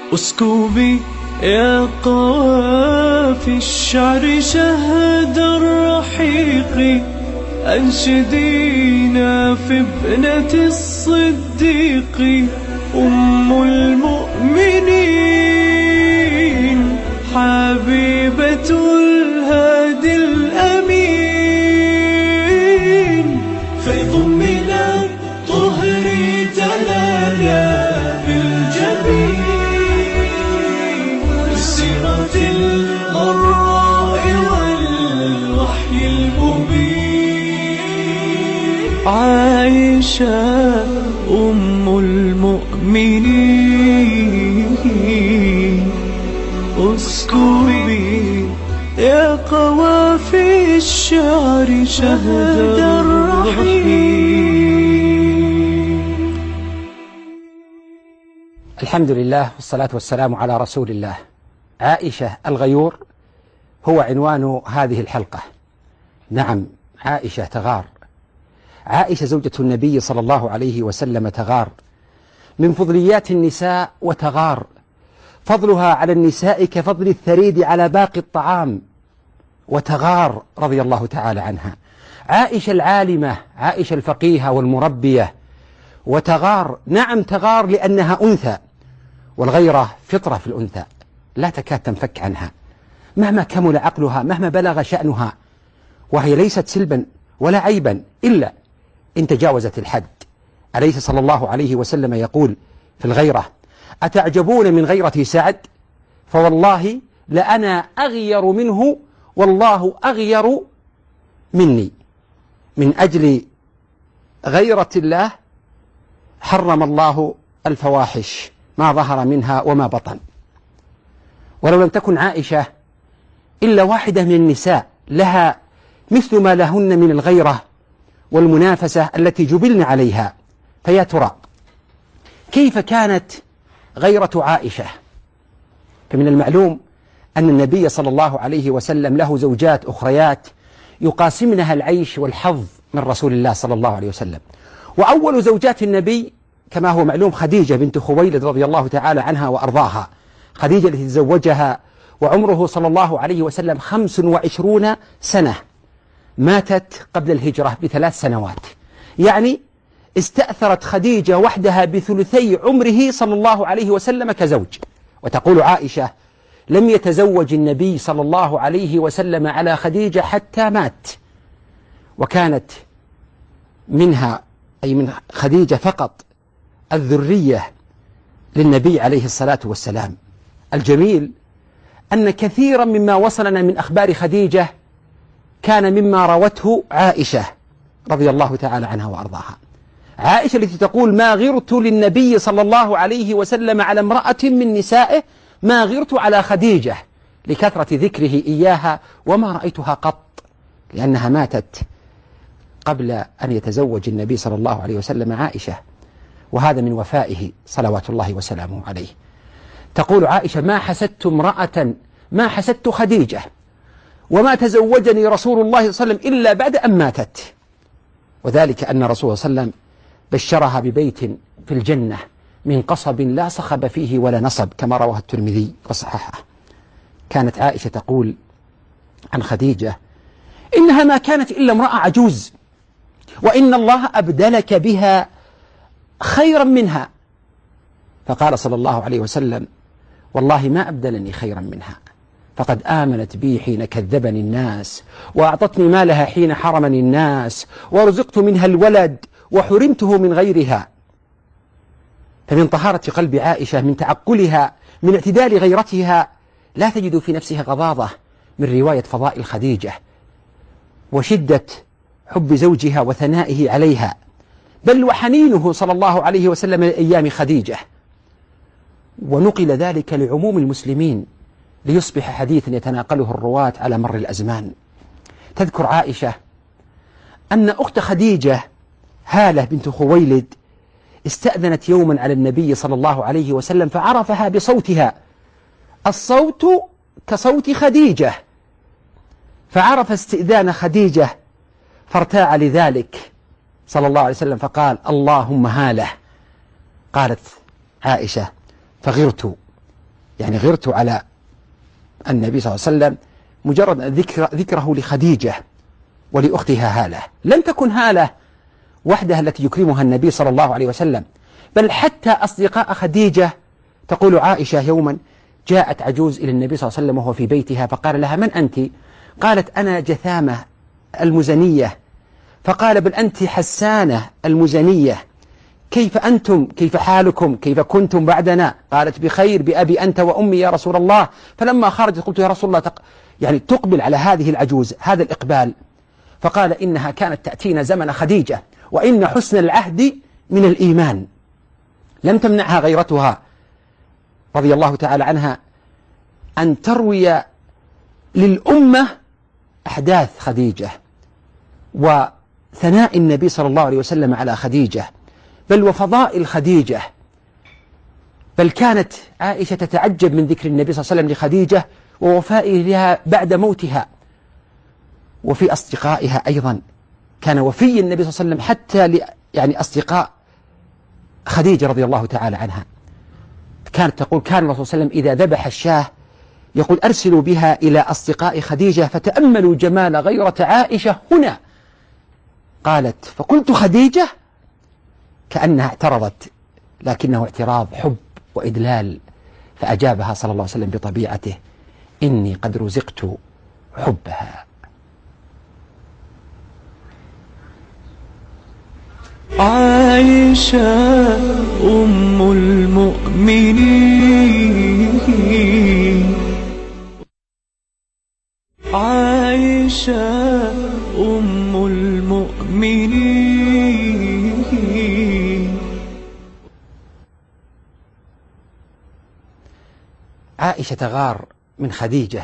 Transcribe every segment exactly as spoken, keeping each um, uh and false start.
اسكبي يا قوافي الشعر شهد الرحيق، أنشدينا في ابنة الصديق أم المؤمنين، حبيبة الهادي الأمين. فيض من الطهر تلالا بالجبين، بالسيرة الغراء والوحي المبين. عائشة أم المؤمنين، اسكبي يا قوافي الشعر شهد الرحيم. الحمد لله والصلاة والسلام على رسول الله. عائشة الغيور هو عنوان هذه الحلقة. نعم، عائشة تغار. عائشة زوجة النبي صلى الله عليه وسلم تغار من فضليات النساء وتغار. فضلها على النساء كفضل الثريد على باقي الطعام، وتغار رضي الله تعالى عنها. عائشة العالمة، عائشة الفقيهة والمربية، وتغار. نعم تغار لأنها أنثى، والغيرة فطرة في الأنثى لا تكاد تنفك عنها مهما كمل عقلها، مهما بلغ شأنها، وهي ليست سلبا ولا عيبا إلا إن تجاوزت الحد. أليس صلى الله عليه وسلم يقول في الغيرة: أتعجبون من غيرة سعد فوالله لأنا أغير منه والله أغير مني. من أجل غيرة الله حرم الله الفواحش ما ظهر منها وما بطن. ولو لم تكن عائشة إلا واحدة من النساء لها مثل ما لهن من الغيرة والمنافسة التي جبلن عليها، فيا ترى كيف كانت غيرة عائشة؟ فمن المعلوم أن النبي صلى الله عليه وسلم له زوجات أخريات يقاسمنها العيش والحظ من رسول الله صلى الله عليه وسلم. وأول زوجات النبي كما هو معلوم خديجة بنت خويلد رضي الله تعالى عنها وأرضاها. خديجة التي تزوجها وعمره صلى الله عليه وسلم خمس وعشرون سنة، ماتت قبل الهجرة بثلاث سنوات، يعني استأثرت خديجة وحدها بثلثي عمره صلى الله عليه وسلم كزوج. وتقول عائشة: لم يتزوج النبي صلى الله عليه وسلم على خديجة حتى مات، وكانت منها أي من خديجة فقط الذرية للنبي عليه الصلاة والسلام. الجميل أن كثيرا مما وصلنا من أخبار خديجة كان مما روته عائشة رضي الله تعالى عنها وأرضاها. عائشة التي تقول: ما غرت للنبي صلى الله عليه وسلم على امرأة من نسائه ما غرت على خديجة، لكثرة ذكره إياها وما رأيتها قط، لأنها ماتت قبل أن يتزوج النبي صلى الله عليه وسلم عائشة، وهذا من وفائه صلوات الله وسلامه عليه. تقول عائشة: ما حسدت امرأة ما حسدت خديجة، وما تزوجني رسول الله صلى الله عليه وسلم إلا بعد أن ماتت. وذلك أن رسول صلى الله عليه وسلم بشرها ببيت في الجنة من قصب لا صخب فيه ولا نصب، كما رواه الترمذي وصححه. كانت عائشة تقول عن خديجة: إنها ما كانت إلا امرأة عجوز، وإن الله أبدلك بها خيرا منها. فقال صلى الله عليه وسلم: والله ما أبدلني خيرا منها، فقد آمنت بي حين كذبني الناس، وأعطتني مالها حين حرمني الناس، ورزقت منها الولد وحرمته من غيرها. فمن طهارة قلب عائشة، من تعقلها، من اعتدال غيرتها، لا تجد في نفسها غضاضة من رواية فضائل خديجة وشدة حب زوجها وثنائه عليها، بل وحنينه صلى الله عليه وسلم لأيام خديجة. ونقل ذلك لعموم المسلمين ليصبح حديثا يتناقله الرواة على مر الأزمان. تذكر عائشة أن أخت خديجة هالة بنت خويلد استأذنت يوما على النبي صلى الله عليه وسلم فعرفها بصوتها، الصوت كصوت خديجة، فعرف استئذان خديجة فارتاع لذلك صلى الله عليه وسلم فقال: اللهم هاله. قالت عائشة: فغرت يعني غرت على النبي صلى الله عليه وسلم مجرد ذكر ذكره لخديجة ولأختها هالة. لم تكن هالة وحدها التي يكرمها النبي صلى الله عليه وسلم، بل حتى أصدقاء خديجة. تقول عائشة يوما جاءت عجوز إلى النبي صلى الله عليه وسلم وهو في بيتها، فقال لها: من أنت؟ قالت: أنا جثامة المزنية. فقال: بل أنت حسانة المزنية، كيف أنتم؟ كيف حالكم؟ كيف كنتم بعدنا؟ قالت: بخير، بأبي أنت وأمي يا رسول الله. فلما خرجت قلت: يا رسول الله، تق... يعني تقبل على هذه العجوز هذا الإقبال. فقال: إنها كانت تأتينا زمن خديجة، وإن حسن العهد من الإيمان. لم تمنعها غيرتها رضي الله تعالى عنها أن تروي للأمة أحداث خديجة وثناء النبي صلى الله عليه وسلم على خديجة، بل وفضائل خديجة. بل كانت عائشة تتعجب من ذكر النبي صلى الله عليه وسلم لخديجة ووفائه لها بعد موتها. وفي أصدقائها أيضا كان وفي النبي صلى الله عليه وسلم حتى ل يعني أصدقاء خديجة رضي الله تعالى عنها. كانت تقول: كان الرسول صلى الله عليه وسلم إذا ذبح الشاة يقول: أرسلوا بها إلى أصدقاء خديجة فتأملوا جمال غيرة عائشة هنا. قالت: فقلت: خديجة؟ كأنها اعترضت، لكنه اعتراض حب وإدلال. فأجابها صلى الله عليه وسلم بطبيعته: إني قد رزقت حبها. عائشة أم المؤمنين، عائشة أم المؤمنين. عائشة تغار من خديجة،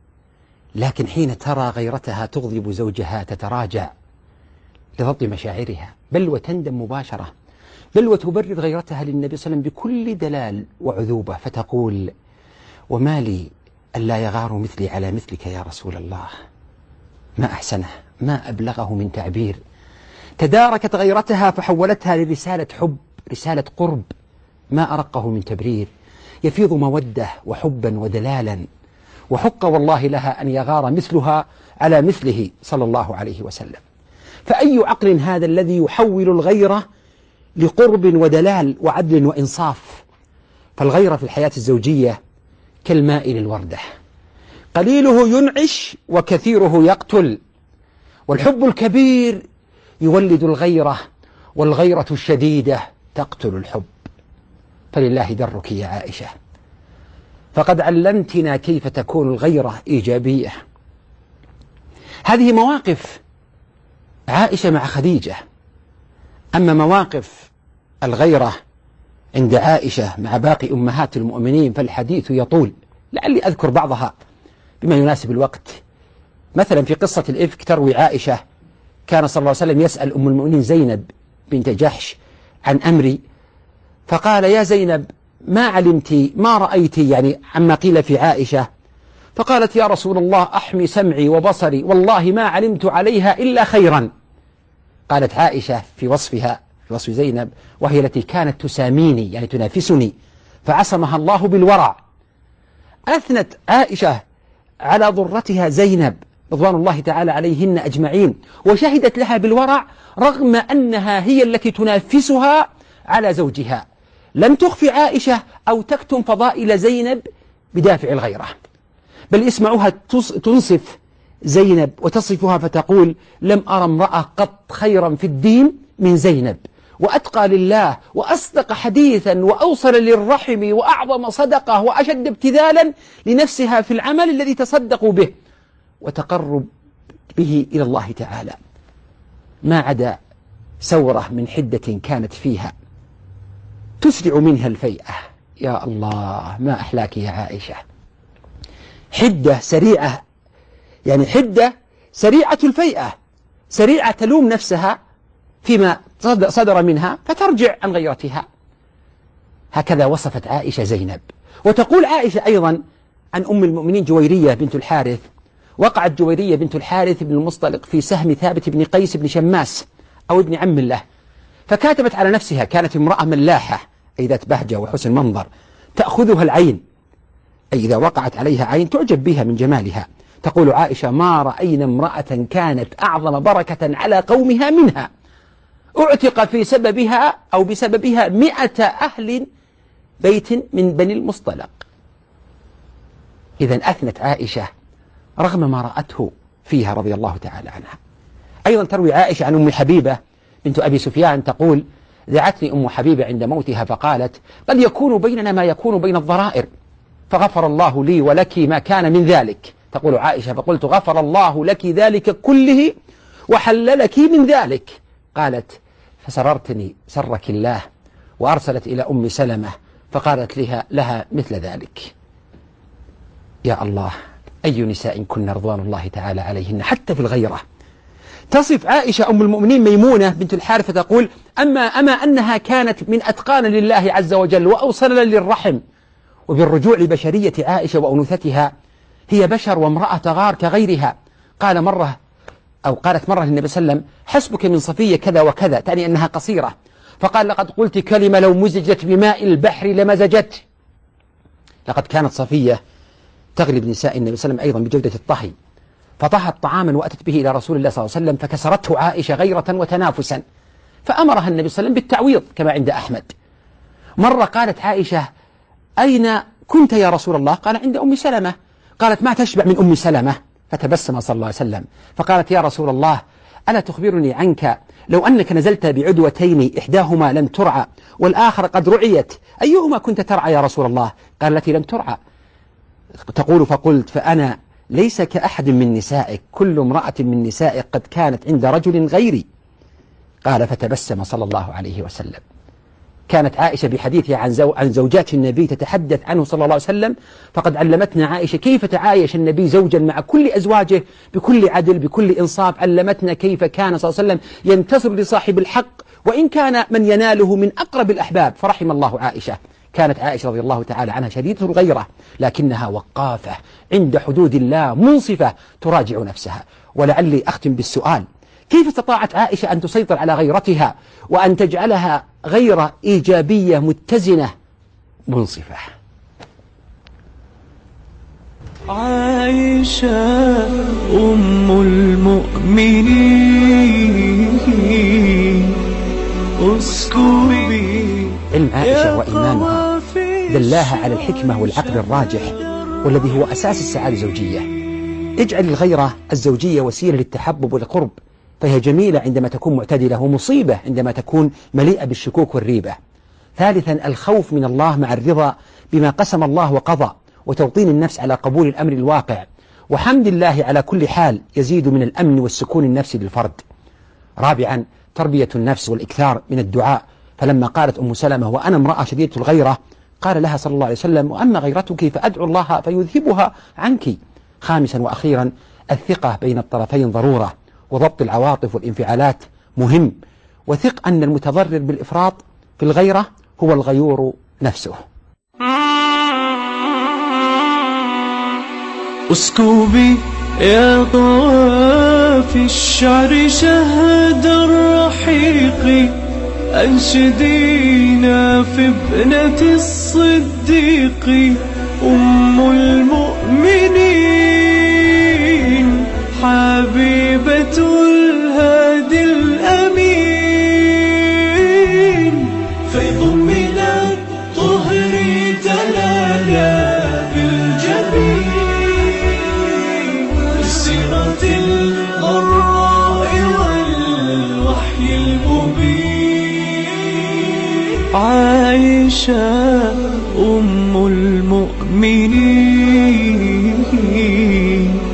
لكن حين ترى غيرتها تغضب زوجها تتراجع لضبط مشاعرها، بل وتندم مباشرة، بل وتبرر غيرتها للنبي صلى الله عليه وسلم بكل دلال وعذوبة، فتقول: وما لي ألا يغار مثلي على مثلك يا رسول الله. ما أحسنه، ما أبلغه من تعبير. تداركت غيرتها فحولتها لرسالة حب، رسالة قرب، ما أرقه من تبرير، يفيض مودة وحبا ودلالا. وحق والله لها أن يغار مثلها على مثله صلى الله عليه وسلم. فأي عقل هذا الذي يحول الغيرة لقرب ودلال وعدل وإنصاف؟ فالغيرة في الحياة الزوجية كالماء للوردة، قليله ينعش وكثيره يقتل. والحب الكبير يولد الغيرة، والغيرة الشديدة تقتل الحب. فلله درك يا عائشة، فقد علمتنا كيف تكون الغيرة إيجابية. هذه مواقف عائشة مع خديجة. أما مواقف الغيرة عند عائشة مع باقي أمهات المؤمنين فالحديث يطول، لعلي أذكر بعضها بما يناسب الوقت. مثلا في قصة الإفك تروي عائشة: كان صلى الله عليه وسلم يسأل أم المؤمنين زينب بنت جحش عن أمري، فقال: يا زينب، ما علمت ما رأيت يعني عما قيل في عائشة؟ فقالت: يا رسول الله، أحمي سمعي وبصري، والله ما علمت عليها إلا خيرا. قالت عائشة في وصفها، في وصف زينب، وهي التي كانت تساميني يعني تنافسني، فعصمها الله بالورع. أثنت عائشة على ضرتها زينب رضوان الله تعالى عليهن أجمعين، وشهدت لها بالورع رغم أنها هي التي تنافسها على زوجها. لم تخفي عائشة أو تكتم فضائل زينب بدافع الغيرة، بل اسمعوها تنصف زينب وتصفها فتقول: لم أرى امرأة قط خيرا في الدين من زينب، وأتقى لله، وأصدق حديثا، وأوصل للرحم، وأعظم صدقة، وأشد ابتذالا لنفسها في العمل الذي تصدقوا به وتقرب به إلى الله تعالى، ما عدا سورة من حدة كانت فيها تسرع منها الفيئة. يا الله، ما أحلاك يا عائشة. حدة سريعة، يعني حدة سريعة الفيئة، سريعة تلوم نفسها فيما صدر منها فترجع عن غيرتها. هكذا وصفت عائشة زينب. وتقول عائشة أيضا عن أم المؤمنين جويرية بنت الحارث: وقعت جويرية بنت الحارث بن المصطلق في سهم ثابت بن قيس بن شماس أو ابن عم له، فكاتبت على نفسها. كانت امرأة ملاحة أي ذات بهجة وحسن منظر، تأخذها العين، أي إذا وقعت عليها عين تعجب بها من جمالها. تقول عائشة: ما رأينا امرأة كانت أعظم بركة على قومها منها، اعتق في سببها أو بسببها مئة أهل بيت من بني المصطلق. إذا أثنت عائشة رغم ما رأته فيها رضي الله تعالى عنها. أيضا تروي عائشة عن أم حبيبة بنت أبي سفيان تقول: دعتني أم حبيبة عند موتها فقالت: قد يكون بيننا ما يكون بين الضرائر، فغفر الله لي ولك ما كان من ذلك. تقول عائشة: فقلت: غفر الله لك ذلك كله وحللك من ذلك. قالت: فسررتني سرك الله، وأرسلت إلى أم سلمة فقالت لها, لها مثل ذلك. يا الله، أي نساء كن رضوان الله تعالى عليهن حتى في الغيرة. تصف عائشة أم المؤمنين ميمونة بنت الحارث تقول: أما, أما أنها كانت من أتقان لله عز وجل وأوصل للرحم. وبالرجوع لبشرية عائشة وأنوثتها، هي بشر وامرأة تغار كغيرها. قال مرة أو قالت مرة للنبي صلى الله عليه وسلم: حسبك من صفية كذا وكذا، تعني أنها قصيرة. فقال: لقد قلت كلمة لو مزجت بماء البحر لمزجت. لقد كانت صفية تغلب نساء النبي صلى الله عليه وسلم أيضا بجودة الطهي، فطهت طعاما وأتت به إلى رسول الله صلى الله عليه وسلم فكسرته عائشة غيرة وتنافسا، فأمرها النبي صلى الله عليه وسلم بالتعويض كما عند أحمد. مرة قالت عائشة: أين كنت يا رسول الله؟ قال: عند أم سلمة. قالت: ما تشبع من أم سلمة؟ فتبسم صلى الله عليه وسلم فقالت: يا رسول الله، ألا تخبرني عنك لو أنك نزلت بعدوتين إحداهما لم ترعى والآخر قد رعيت، أيهما كنت ترعى يا رسول الله؟ قال: التي لم ترعى. تقول: فقلت: فأنا ليس كأحد من نسائك، كل امرأة من نسائك قد كانت عند رجل غيري. قال: فتبسم صلى الله عليه وسلم. كانت عائشة بحديثها عن, زو عن زوجات النبي تتحدث عنه صلى الله عليه وسلم، فقد علمتنا عائشة كيف تعايش النبي زوجا مع كل أزواجه بكل عدل بكل إنصاف. علمتنا كيف كان صلى الله عليه وسلم ينتصر لصاحب الحق وإن كان من يناله من أقرب الأحباب، فرحم الله عائشة. كانت عائشة رضي الله تعالى عنها شديدة الغيرة، لكنها وقافة عند حدود الله، منصفة تراجع نفسها. ولعلي أختم بالسؤال: كيف استطاعت عائشة أن تسيطر على غيرتها وأن تجعلها غيرة إيجابية متزنة منصفة؟ عائشة أم المؤمنين اسكبي. علم عائشة وإيمانها دلاها على الحكمة والعقل الراجح، والذي هو أساس السعادة الزوجية. اجعل الغيرة الزوجية وسيلة للتحبب والقرب، فهي جميلة عندما تكون معتدلة، ومصيبة عندما تكون مليئة بالشكوك والريبة. ثالثا، الخوف من الله مع الرضا بما قسم الله وقضى، وتوطين النفس على قبول الأمر الواقع، وحمد الله على كل حال يزيد من الأمن والسكون النفسي للفرد. رابعا، تربية النفس والإكثار من الدعاء. فلما قالت أم سلمة: وأنا امرأة شديدة الغيرة، قال لها صلى الله عليه وسلم: وأما غيرتك فأدعو الله فيذهبها عنك. خامسا وأخيرا، الثقة بين الطرفين ضرورة، وضبط العواطف والانفعالات مهم، وثق أن المتضرر بالإفراط في الغيرة هو الغيور نفسه. اسكبي يا طواف الشعر شهد الرحيق، أنشدينا في ابنة الصديق أم المؤمنين، حبيبة الهادي الأمين، فيض من الطهر تلالا بالجبين، بالسيرة الغراء والوحي المبين. عائشة أم المؤمنين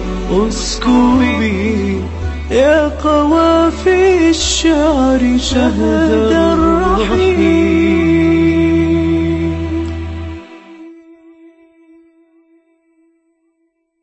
اسكبي يا قوافي الشعر شهد الرحيم.